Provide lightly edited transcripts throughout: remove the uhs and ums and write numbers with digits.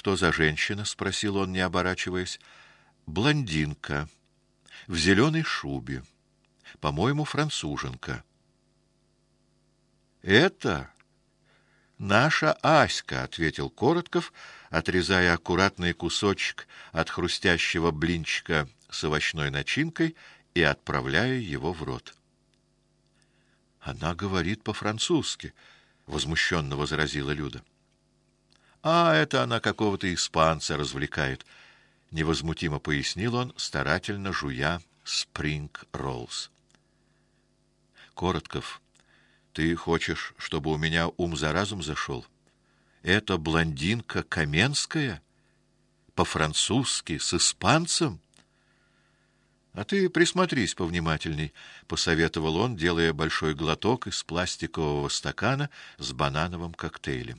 что за женщина? Спросил он, не оборачиваясь. Блондинка в зеленой шубе, по-моему, француженка. Это наша Аська, ответил Коротков, отрезая аккуратный кусочек от хрустящего блинчика с овощной начинкой и отправляя его в рот. Она говорит по-французски, возмущенно возразила Люда. А это она какого-то испанца развлекает, невозмутимо пояснил он, старательно жуя спринг-роллс. Коротков, ты хочешь, чтобы у меня ум за разум зашел? Это блондинка Каменская по-французски с испанцем? А ты присмотрись повнимательней, посоветовал он, делая большой глоток из пластикового стакана с банановым коктейлем.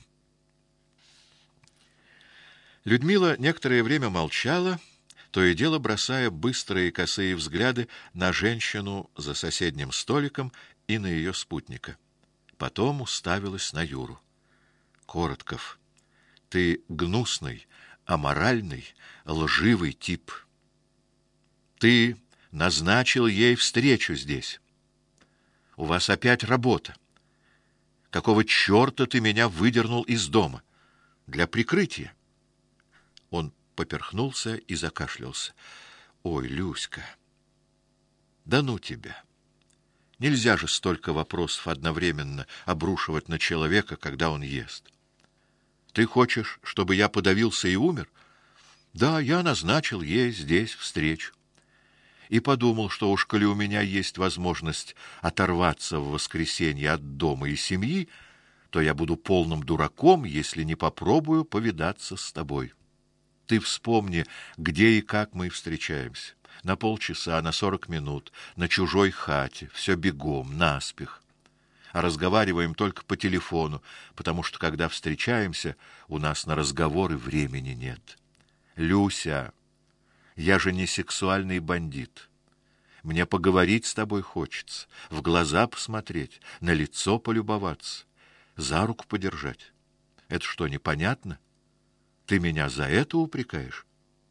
Людмила некоторое время молчала, то и дело бросая быстрые косые взгляды на женщину за соседним столиком и на ее спутника. Потом уставилась на Юру. Коротков, ты гнусный, аморальный, лживый тип. Ты назначил ей встречу здесь. У вас опять работа. Какого чёрта ты меня выдернул из дома? Для прикрытия. Он поперхнулся и закашлялся. Ой, Люська. Да ну тебя. Нельзя же столько вопросов одновременно обрушивать на человека, когда он ест. Ты хочешь, чтобы я подавился и умер? Да, я назначил ей здесь встречу. И подумал, что уж коли у меня есть возможность оторваться в воскресенье от дома и семьи, то я буду полным дураком, если не попробую повидаться с тобой. Ты вспомни, где и как мы встречаемся. На полчаса, на 40 минут, на чужой хате, все бегом, наспех. А разговариваем только по телефону, потому что когда встречаемся, у нас на разговоры времени нет. Люся, я же не сексуальный бандит. Мне поговорить с тобой хочется, в глаза посмотреть, на лицо полюбоваться, за руку подержать. Это что, непонятно? Ты меня за это упрекаешь?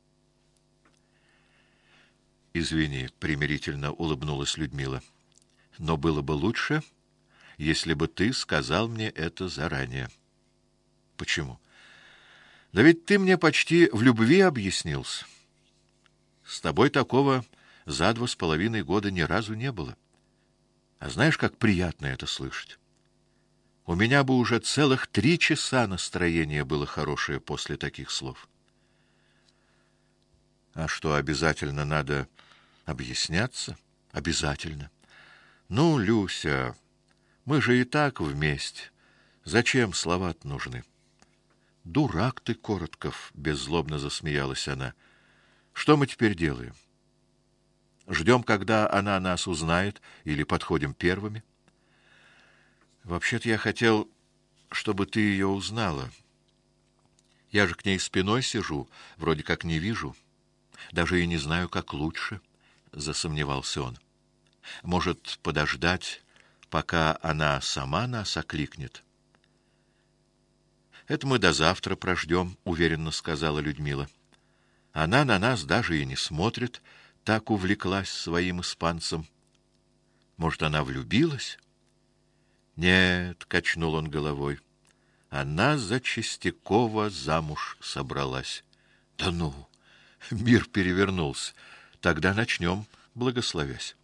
Извини, примирительно улыбнулась Людмила. Но было бы лучше, если бы ты сказал мне это заранее. Почему? Да ведь ты мне почти в любви объяснился. С тобой такого за 2,5 года ни разу не было. А знаешь, как приятно это слышать? У меня бы уже целых 3 часа настроение было хорошее после таких слов. А что, обязательно надо объясняться? Обязательно. Ну, Люся, мы же и так вместе. Зачем слова-то нужны? Дурак ты, Коротков, беззлобно засмеялась она. Что мы теперь делаем? Ждем, когда она нас узнает, или подходим первыми? Вообще-то я хотел, чтобы ты ее узнала. Я же к ней спиной сижу, вроде как не вижу. Даже и не знаю, как лучше, засомневался он. Может, подождать, пока она сама нас окликнет? Это мы до завтра прождем, уверенно сказала Людмила. Она на нас даже и не смотрит, так увлеклась своим испанцем. Может, она влюбилась? Нет, качнул он головой. Она за Чистякова замуж собралась. Да ну, мир перевернулся. Тогда начнем, благословясь.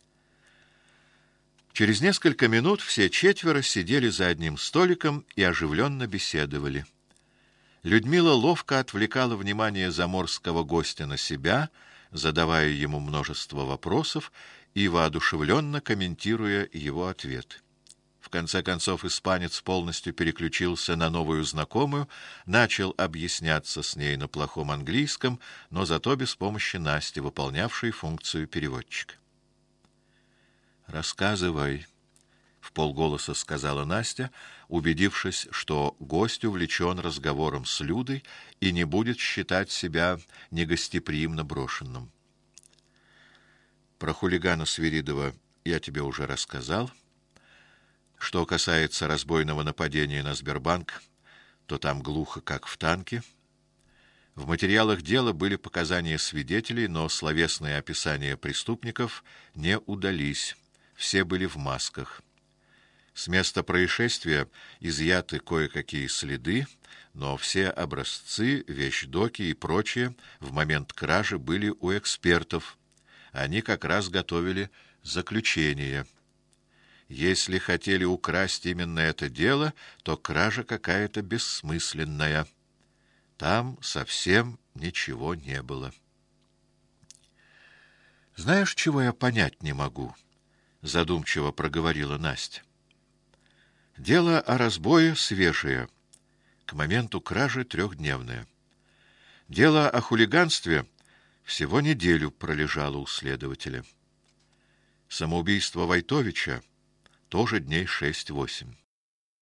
Через несколько минут все четверо сидели за одним столиком и оживленно беседовали. Людмила ловко отвлекала внимание заморского гостя на себя, задавая ему множество вопросов и воодушевленно комментируя его ответы. В конце концов испанец полностью переключился на новую знакомую, начал объясняться с ней на плохом английском, но зато без помощи Насти, выполнявшей функцию переводчика. Рассказывай, вполголоса сказала Настя, убедившись, что гость увлечен разговором с Людой и не будет считать себя негостеприимно брошенным. Про хулигана Свиридова я тебе уже рассказал. Что касается разбойного нападения на Сбербанк, то там глухо, как в танке. В материалах дела были показания свидетелей, но словесные описания преступников не удались. Все были в масках. С места происшествия изъяты кое-какие следы, но все образцы, вещдоки и прочее в момент кражи были у экспертов. Они как раз готовили заключение. Если хотели украсть именно это дело, то кража какая-то бессмысленная. Там совсем ничего не было. «Знаешь, чего я понять не могу?» — задумчиво проговорила Настя. «Дело о разбое свежее, к моменту кражи 3-дневное. Дело о хулиганстве всего неделю пролежало у следователя. Самоубийство Войтовича тоже дней 6-8.